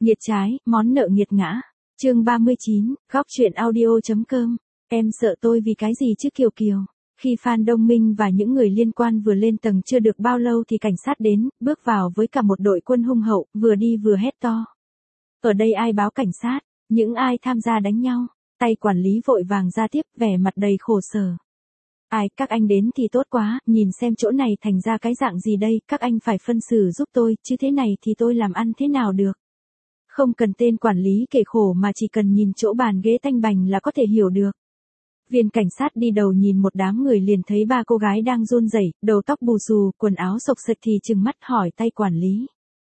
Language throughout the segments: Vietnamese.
Nghiệt trái, món nợ nghiệt ngã. Chương 39, góc truyện audio.com. Em sợ tôi vì cái gì chứ Kiều Kiều. Khi Phan Đông Minh và những người liên quan vừa lên tầng chưa được bao lâu thì cảnh sát đến, bước vào với cả một đội quân hung hậu, vừa đi vừa hét to. Ở đây ai báo cảnh sát, những ai tham gia đánh nhau, tay quản lý vội vàng ra tiếp, vẻ mặt đầy khổ sở. Ai, các anh đến thì tốt quá, nhìn xem chỗ này thành ra cái dạng gì đây, các anh phải phân xử giúp tôi, chứ thế này thì tôi làm ăn thế nào được. Không cần tên quản lý kể khổ mà chỉ cần nhìn chỗ bàn ghế tanh bành là có thể hiểu được. Viên cảnh sát đi đầu nhìn một đám người liền thấy ba cô gái đang run rẩy, đầu tóc bù xù, quần áo xộc xệch thì trừng mắt hỏi tay quản lý.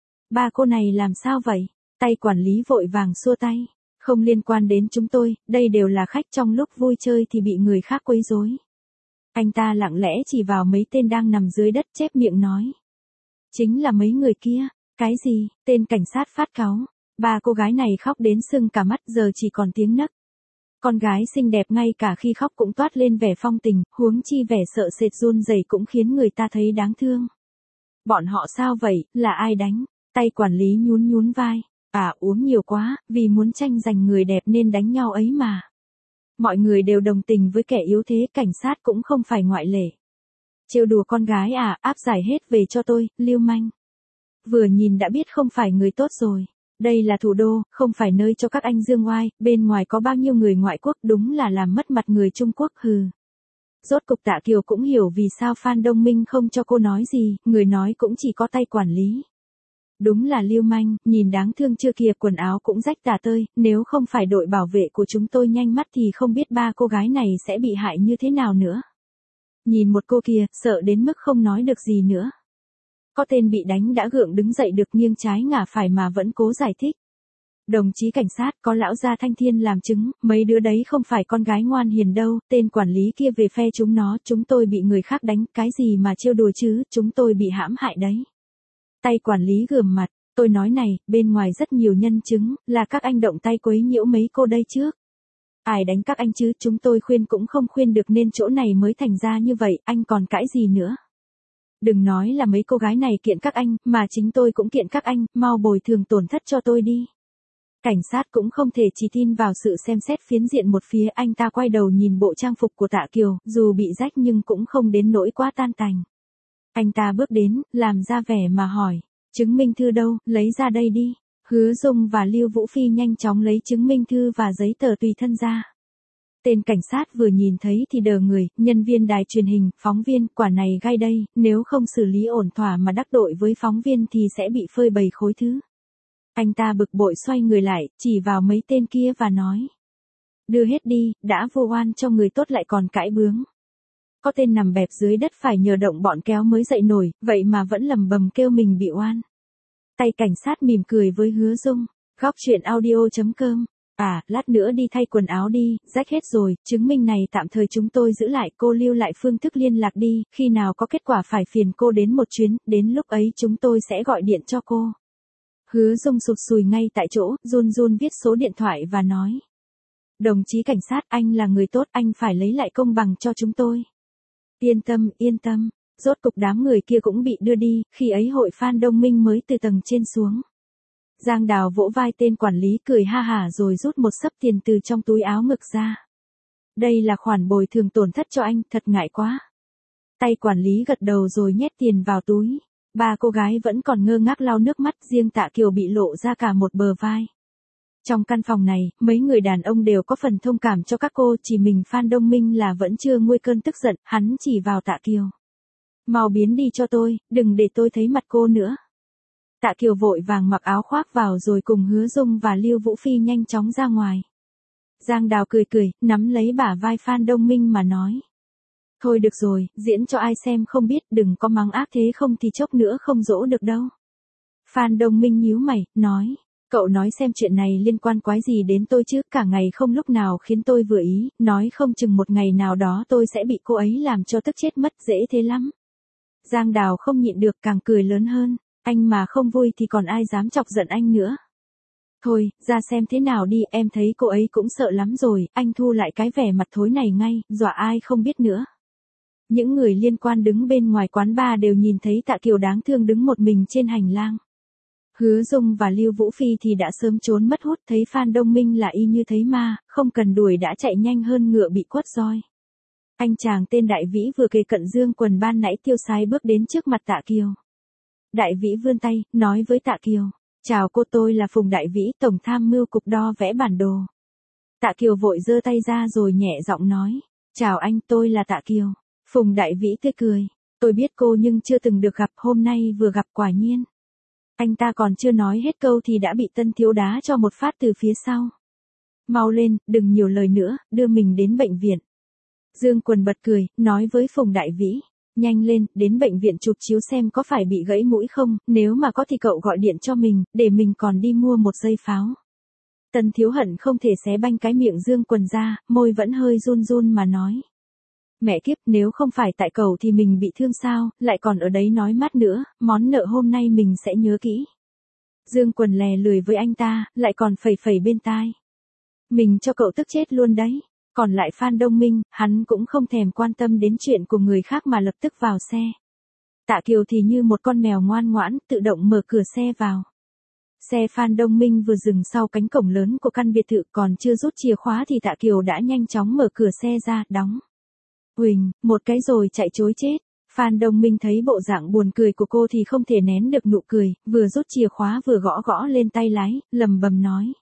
Ba cô này làm sao vậy? Tay quản lý vội vàng xua tay. Không liên quan đến chúng tôi, đây đều là khách trong lúc vui chơi thì bị người khác quấy rối. Anh ta lặng lẽ chỉ vào mấy tên đang nằm dưới đất chép miệng nói. Chính là mấy người kia. Cái gì? Tên cảnh sát phát cáu. Ba cô gái này khóc đến sưng cả mắt giờ chỉ còn tiếng nấc. Con gái xinh đẹp ngay cả khi khóc cũng toát lên vẻ phong tình, huống chi vẻ sợ sệt run rẩy cũng khiến người ta thấy đáng thương. Bọn họ sao vậy, là ai đánh? Tay quản lý nhún nhún vai. À uống nhiều quá, vì muốn tranh giành người đẹp nên đánh nhau ấy mà. Mọi người đều đồng tình với kẻ yếu thế, cảnh sát cũng không phải ngoại lệ. Trêu đùa con gái à, áp giải hết về cho tôi, lưu manh. Vừa nhìn đã biết không phải người tốt rồi. Đây là thủ đô, không phải nơi cho các anh dương oai, bên ngoài có bao nhiêu người ngoại quốc đúng là làm mất mặt người Trung Quốc hừ. Rốt cục Tạ Kiều cũng hiểu vì sao Phan Đông Minh không cho cô nói gì, người nói cũng chỉ có tay quản lý. Đúng là lưu manh, nhìn đáng thương chưa kìa, quần áo cũng rách tả tơi, nếu không phải đội bảo vệ của chúng tôi nhanh mắt thì không biết ba cô gái này sẽ bị hại như thế nào nữa. Nhìn một cô kia, sợ đến mức không nói được gì nữa. Có tên bị đánh đã gượng đứng dậy được, nghiêng trái ngả phải mà vẫn cố giải thích. Đồng chí cảnh sát, có lão gia Thanh Thiên làm chứng, mấy đứa đấy không phải con gái ngoan hiền đâu, tên quản lý kia về phe chúng nó, chúng tôi bị người khác đánh, cái gì mà trêu đùa chứ, chúng tôi bị hãm hại đấy. Tay quản lý gườm mặt, tôi nói này, bên ngoài rất nhiều nhân chứng, là các anh động tay quấy nhiễu mấy cô đây trước. Ai đánh các anh chứ, chúng tôi khuyên cũng không khuyên được nên chỗ này mới thành ra như vậy, anh còn cãi gì nữa. Đừng nói là mấy cô gái này kiện các anh, mà chính tôi cũng kiện các anh, mau bồi thường tổn thất cho tôi đi. Cảnh sát cũng không thể chỉ tin vào sự xem xét phiến diện một phía, anh ta quay đầu nhìn bộ trang phục của Tạ Kiều, dù bị rách nhưng cũng không đến nỗi quá tan tành. Anh ta bước đến, làm ra vẻ mà hỏi, chứng minh thư đâu, lấy ra đây đi. Hứa Dung và Lưu Vũ Phi nhanh chóng lấy chứng minh thư và giấy tờ tùy thân ra. Tên cảnh sát vừa nhìn thấy thì đờ người, nhân viên đài truyền hình, phóng viên, quả này gai đây, nếu không xử lý ổn thỏa mà đắc tội với phóng viên thì sẽ bị phơi bày khối thứ. Anh ta bực bội xoay người lại, chỉ vào mấy tên kia và nói. Đưa hết đi, đã vô oan cho người tốt lại còn cãi bướng. Có tên nằm bẹp dưới đất phải nhờ động bọn kéo mới dậy nổi, vậy mà vẫn lầm bầm kêu mình bị oan. Tay cảnh sát mỉm cười với Hứa Dung, góc truyện audio.com. À, lát nữa đi thay quần áo đi, rách hết rồi, chứng minh này tạm thời chúng tôi giữ lại, cô lưu lại phương thức liên lạc đi, khi nào có kết quả phải phiền cô đến một chuyến, đến lúc ấy chúng tôi sẽ gọi điện cho cô. Hứa Dung sụt sùi ngay tại chỗ, run run viết số điện thoại và nói. Đồng chí cảnh sát, anh là người tốt, anh phải lấy lại công bằng cho chúng tôi. Yên tâm, rốt cục đám người kia cũng bị đưa đi, khi ấy hội Phan Đông Minh mới từ tầng trên xuống. Giang Đào vỗ vai tên quản lý cười ha hả rồi rút một xấp tiền từ trong túi áo ngực ra. Đây là khoản bồi thường tổn thất cho anh, thật ngại quá. Tay quản lý gật đầu rồi nhét tiền vào túi. Ba cô gái vẫn còn ngơ ngác lau nước mắt, riêng Tạ Kiều bị lộ ra cả một bờ vai. Trong căn phòng này, mấy người đàn ông đều có phần thông cảm cho các cô, chỉ mình Phan Đông Minh là vẫn chưa nguôi cơn tức giận, hắn chỉ vào Tạ Kiều. Mau biến đi cho tôi, đừng để tôi thấy mặt cô nữa. Tạ Kiều vội vàng mặc áo khoác vào rồi cùng Hứa Dung và Lưu Vũ Phi nhanh chóng ra ngoài. Giang Đào cười, nắm lấy bả vai Phan Đông Minh mà nói. Thôi được rồi, diễn cho ai xem không biết, đừng có mắng ác thế không thì chốc nữa không dỗ được đâu. Phan Đông Minh nhíu mày, nói. Cậu nói xem chuyện này liên quan quái gì đến tôi chứ, cả ngày không lúc nào khiến tôi vừa ý, nói không chừng một ngày nào đó tôi sẽ bị cô ấy làm cho tức chết mất, dễ thế lắm. Giang Đào không nhịn được càng cười lớn hơn, anh mà không vui thì còn ai dám chọc giận anh nữa. Thôi, ra xem thế nào đi, em thấy cô ấy cũng sợ lắm rồi, anh thu lại cái vẻ mặt thối này ngay, dọa ai không biết nữa. Những người liên quan đứng bên ngoài quán bar đều nhìn thấy Tạ Kiều đáng thương đứng một mình trên hành lang. Hứa Dung và Lưu Vũ Phi thì đã sớm trốn mất hút, thấy Phan Đông Minh là y như thấy ma, không cần đuổi đã chạy nhanh hơn ngựa bị quất roi. Anh chàng tên Đại Vĩ vừa kề cận Dương Quần ban nãy tiêu sái bước đến trước mặt Tạ Kiều. Đại Vĩ vươn tay, nói với Tạ Kiều, chào cô, tôi là Phùng Đại Vĩ, tổng tham mưu cục đo vẽ bản đồ. Tạ Kiều vội giơ tay ra rồi nhẹ giọng nói, chào anh, tôi là Tạ Kiều. Phùng Đại Vĩ tươi cười, tôi biết cô nhưng chưa từng được gặp, hôm nay vừa gặp quả nhiên. Anh ta còn chưa nói hết câu thì đã bị Tân Thiếu đá cho một phát từ phía sau. Mau lên, đừng nhiều lời nữa, đưa mình đến bệnh viện. Dương Quần bật cười, nói với Phùng Đại Vĩ, nhanh lên, đến bệnh viện chụp chiếu xem có phải bị gãy mũi không, nếu mà có thì cậu gọi điện cho mình, để mình còn đi mua một dây pháo. Tân Thiếu hận không thể xé banh cái miệng Dương Quần ra, môi vẫn hơi run run mà nói. Mẹ kiếp, nếu không phải tại cậu thì mình bị thương sao, lại còn ở đấy nói mát nữa, món nợ hôm nay mình sẽ nhớ kỹ. Dương Quần lè lười với anh ta, lại còn phẩy phẩy bên tai. Mình cho cậu tức chết luôn đấy. Còn lại Phan Đông Minh, hắn cũng không thèm quan tâm đến chuyện của người khác mà lập tức vào xe. Tạ Kiều thì như một con mèo ngoan ngoãn, tự động mở cửa xe vào. Xe Phan Đông Minh vừa dừng sau cánh cổng lớn của căn biệt thự, còn chưa rút chìa khóa thì Tạ Kiều đã nhanh chóng mở cửa xe ra, đóng. Huỳnh, một cái rồi chạy trối chết. Phan Đông Minh thấy bộ dạng buồn cười của cô thì không thể nén được nụ cười, vừa rút chìa khóa vừa gõ gõ lên tay lái, lầm bầm nói.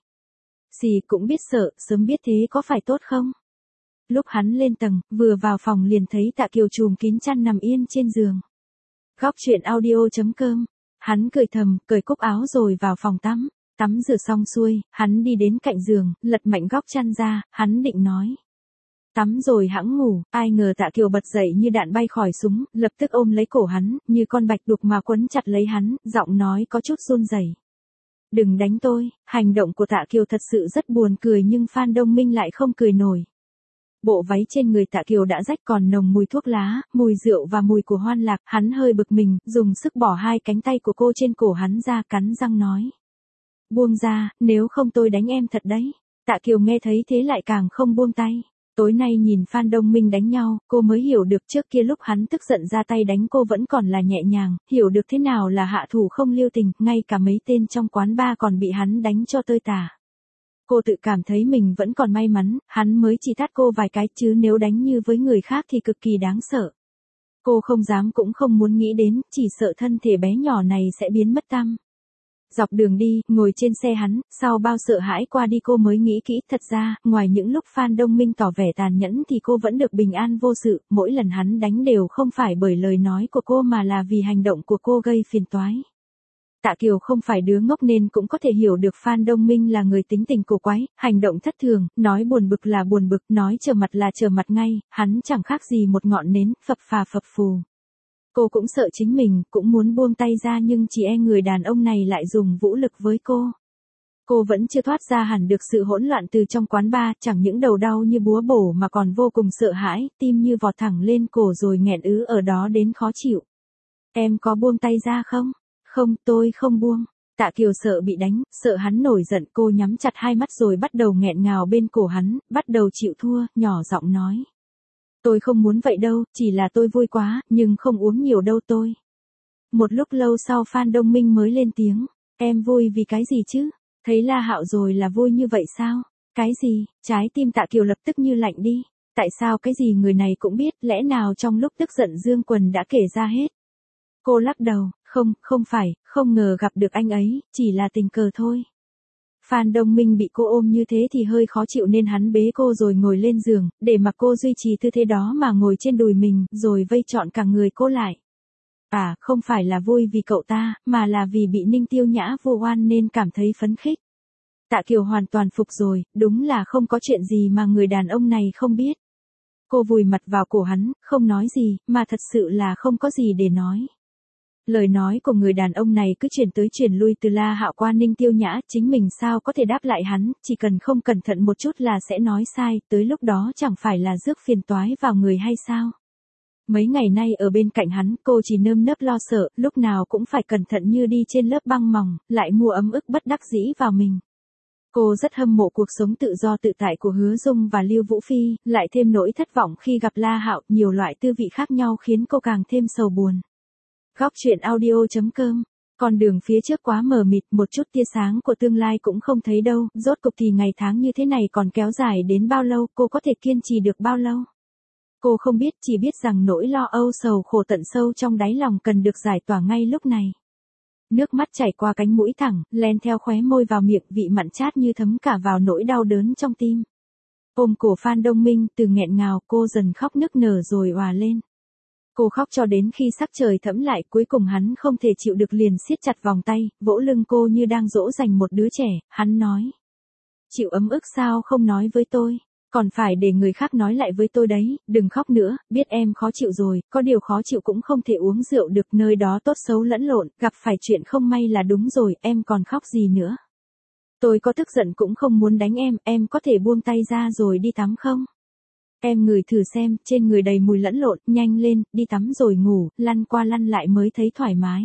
Xì cũng biết sợ, sớm biết thế có phải tốt không? Lúc hắn lên tầng, vừa vào phòng liền thấy Tạ Kiều trùm kín chăn nằm yên trên giường. Góc chuyện audio.com. Hắn cười thầm, cởi cúc áo rồi vào phòng tắm. Tắm rửa xong xuôi, hắn đi đến cạnh giường, lật mạnh góc chăn ra, hắn định nói. Tắm rồi hẵng ngủ, ai ngờ Tạ Kiều bật dậy như đạn bay khỏi súng, lập tức ôm lấy cổ hắn, như con bạch đục mà quấn chặt lấy hắn, giọng nói có chút run rẩy. Đừng đánh tôi, hành động của Tạ Kiều thật sự rất buồn cười nhưng Phan Đông Minh lại không cười nổi. Bộ váy trên người Tạ Kiều đã rách còn nồng mùi thuốc lá, mùi rượu và mùi của hoan lạc, hắn hơi bực mình, dùng sức bỏ hai cánh tay của cô trên cổ hắn ra, cắn răng nói. Buông ra, nếu không tôi đánh em thật đấy. Tạ Kiều nghe thấy thế lại càng không buông tay. Tối nay nhìn Phan Đông Minh đánh nhau, cô mới hiểu được trước kia lúc hắn tức giận ra tay đánh cô vẫn còn là nhẹ nhàng, hiểu được thế nào là hạ thủ không lưu tình, ngay cả mấy tên trong quán bar còn bị hắn đánh cho tơi tả. Cô tự cảm thấy mình vẫn còn may mắn, hắn mới chỉ tát cô vài cái chứ nếu đánh như với người khác thì cực kỳ đáng sợ. Cô không dám cũng không muốn nghĩ đến, chỉ sợ thân thể bé nhỏ này sẽ biến mất tăm. Dọc đường đi, ngồi trên xe hắn, sau bao sợ hãi qua đi cô mới nghĩ kỹ, thật ra, ngoài những lúc Phan Đông Minh tỏ vẻ tàn nhẫn thì cô vẫn được bình an vô sự, mỗi lần hắn đánh đều không phải bởi lời nói của cô mà là vì hành động của cô gây phiền toái. Tạ Kiều không phải đứa ngốc nên cũng có thể hiểu được Phan Đông Minh là người tính tình cổ quái, hành động thất thường, nói buồn bực là buồn bực, nói trở mặt là trở mặt ngay, hắn chẳng khác gì một ngọn nến, phập phà phập phù. Cô cũng sợ chính mình, cũng muốn buông tay ra nhưng chỉ e người đàn ông này lại dùng vũ lực với cô. Cô vẫn chưa thoát ra hẳn được sự hỗn loạn từ trong quán bar, chẳng những đầu đau như búa bổ mà còn vô cùng sợ hãi, tim như vọt thẳng lên cổ rồi nghẹn ứ ở đó đến khó chịu. Em có buông tay ra không? Không, tôi không buông. Tạ Kiều sợ bị đánh, sợ hắn nổi giận, cô nhắm chặt hai mắt rồi bắt đầu nghẹn ngào bên cổ hắn, bắt đầu chịu thua, nhỏ giọng nói. Tôi không muốn vậy đâu, chỉ là tôi vui quá, nhưng không uống nhiều đâu tôi. Một lúc lâu sau Phan Đông Minh mới lên tiếng, em vui vì cái gì chứ? Thấy La Hạo rồi là vui như vậy sao? Cái gì? Trái tim Tạ Kiều lập tức như lạnh đi. Tại sao cái gì người này cũng biết, lẽ nào trong lúc tức giận Dương Quần đã kể ra hết? Cô lắc đầu, không phải, không ngờ gặp được anh ấy, chỉ là tình cờ thôi. Phan Đông Minh bị cô ôm như thế thì hơi khó chịu nên hắn bế cô rồi ngồi lên giường, để mặc cô duy trì tư thế đó mà ngồi trên đùi mình, rồi vây trọn cả người cô lại. À, không phải là vui vì cậu ta, mà là vì bị Ninh Tiêu Nhã vu oan nên cảm thấy phấn khích. Tạ Kiều hoàn toàn phục rồi, đúng là không có chuyện gì mà người đàn ông này không biết. Cô vùi mặt vào cổ hắn, không nói gì, mà thật sự là không có gì để nói. Lời nói của người đàn ông này cứ chuyển tới chuyển lui từ La Hạo qua Ninh Tiêu Nhã, chính mình sao có thể đáp lại hắn, chỉ cần không cẩn thận một chút là sẽ nói sai, tới lúc đó chẳng phải là rước phiền toái vào người hay sao? Mấy ngày nay ở bên cạnh hắn, cô chỉ nơm nớp lo sợ, lúc nào cũng phải cẩn thận như đi trên lớp băng mỏng, lại mua ấm ức bất đắc dĩ vào mình. Cô rất hâm mộ cuộc sống tự do tự tại của Hứa Dung và Lưu Vũ Phi, lại thêm nỗi thất vọng khi gặp La Hạo, nhiều loại tư vị khác nhau khiến cô càng thêm sầu buồn. Góc chuyện audio.com Con đường phía trước quá mờ mịt, một chút tia sáng của tương lai cũng không thấy đâu, rốt cục thì ngày tháng như thế này còn kéo dài đến bao lâu, cô có thể kiên trì được bao lâu? Cô không biết, chỉ biết rằng nỗi lo âu sầu khổ tận sâu trong đáy lòng cần được giải tỏa ngay lúc này. Nước mắt chảy qua cánh mũi thẳng, len theo khóe môi vào miệng, vị mặn chát như thấm cả vào nỗi đau đớn trong tim. Ôm cổ Phan Đông Minh, từ nghẹn ngào cô dần khóc nức nở rồi òa lên. Cô khóc cho đến khi sắc trời thẫm lại, cuối cùng hắn không thể chịu được liền siết chặt vòng tay, vỗ lưng cô như đang dỗ dành một đứa trẻ, hắn nói. Chịu ấm ức sao không nói với tôi, còn phải để người khác nói lại với tôi đấy, đừng khóc nữa, biết em khó chịu rồi, có điều khó chịu cũng không thể uống rượu được, nơi đó tốt xấu lẫn lộn, gặp phải chuyện không may là đúng rồi, em còn khóc gì nữa. Tôi có tức giận cũng không muốn đánh em có thể buông tay ra rồi đi tắm không? Em ngửi thử xem, trên người đầy mùi lẫn lộn, nhanh lên, đi tắm rồi ngủ, lăn qua lăn lại mới thấy thoải mái.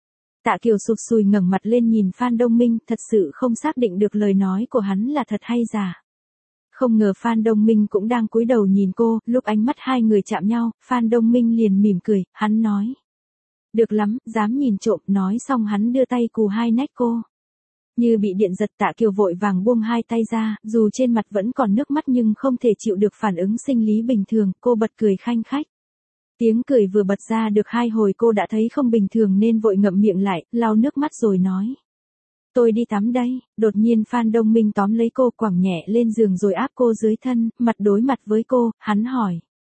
Tạ Kiều sụp sùi ngẩng mặt lên nhìn Phan Đông Minh, thật sự không xác định được lời nói của hắn là thật hay giả. Không ngờ Phan Đông Minh cũng đang cúi đầu nhìn cô, lúc ánh mắt hai người chạm nhau, Phan Đông Minh liền mỉm cười, hắn nói. Được lắm, dám nhìn trộm, nói xong hắn đưa tay cù hai nách cô. Như bị điện giật, Tạ Kiều vội vàng buông hai tay ra, dù trên mặt vẫn còn nước mắt nhưng không thể chịu được phản ứng sinh lý bình thường, cô bật cười khanh khách. Tiếng cười vừa bật ra được hai hồi cô đã thấy không bình thường nên vội ngậm miệng lại, lau nước mắt rồi nói. Tôi đi tắm đây, đột nhiên Phan Đông Minh tóm lấy cô quẳng nhẹ lên giường rồi áp cô dưới thân, mặt đối mặt với cô, hắn hỏi.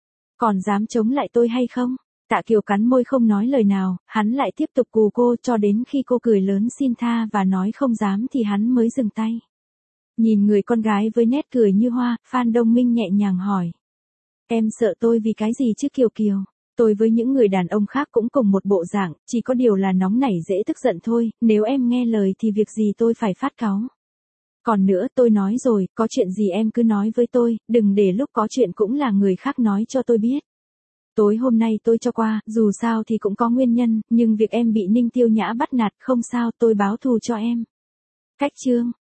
Còn dám chống lại tôi hay không? Tạ Kiều cắn môi không nói lời nào, hắn lại tiếp tục cù cô cho đến khi cô cười lớn xin tha và nói không dám thì hắn mới dừng tay. Nhìn người con gái với nét cười như hoa, Phan Đông Minh nhẹ nhàng hỏi. Em sợ tôi vì cái gì chứ Kiều Kiều? Tôi với những người đàn ông khác cũng cùng một bộ dạng, chỉ có điều là nóng nảy dễ tức giận thôi, nếu em nghe lời thì việc gì tôi phải phát cáu. Còn nữa tôi nói rồi, có chuyện gì em cứ nói với tôi, đừng để lúc có chuyện cũng là người khác nói cho tôi biết. Tối hôm nay tôi cho qua, dù sao thì cũng có nguyên nhân, nhưng việc em bị Ninh Tiêu Nhã bắt nạt không sao, tôi báo thù cho em. Cách chương